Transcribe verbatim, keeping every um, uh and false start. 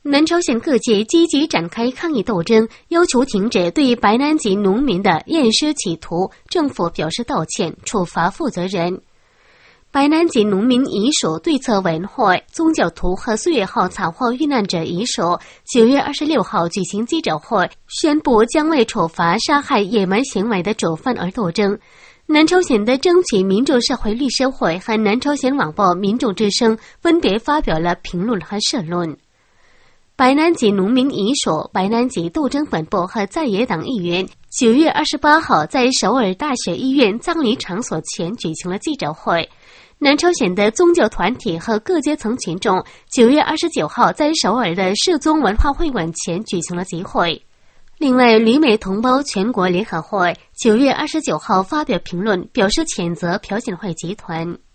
南朝鲜各界积极展开抗议斗争，要求停止对白南籍农民的验尸企图，政府表示道歉，处罚负责人。白南籍农民遗属对策委员会、宗教图和岁月号惨祸遇难者遗属九月二十六号举行记者会，宣布将为处罚杀害野蛮行为的主犯而斗争。南朝鲜的争取民主社会律师会和南朝鲜网报民众之声分别发表了评论和社论。白南籍农民遗属、白南籍斗争本部和在野党议员九月二十八号在首尔大学医院葬礼场所前举行了记者会。南朝鲜的宗教团体和各阶层群众九月二十九号在首尔的世宗文化会馆前举行了集会。另外，旅美同胞全国联合会九月二十九号发表评论，表示谴责朴槿惠集团。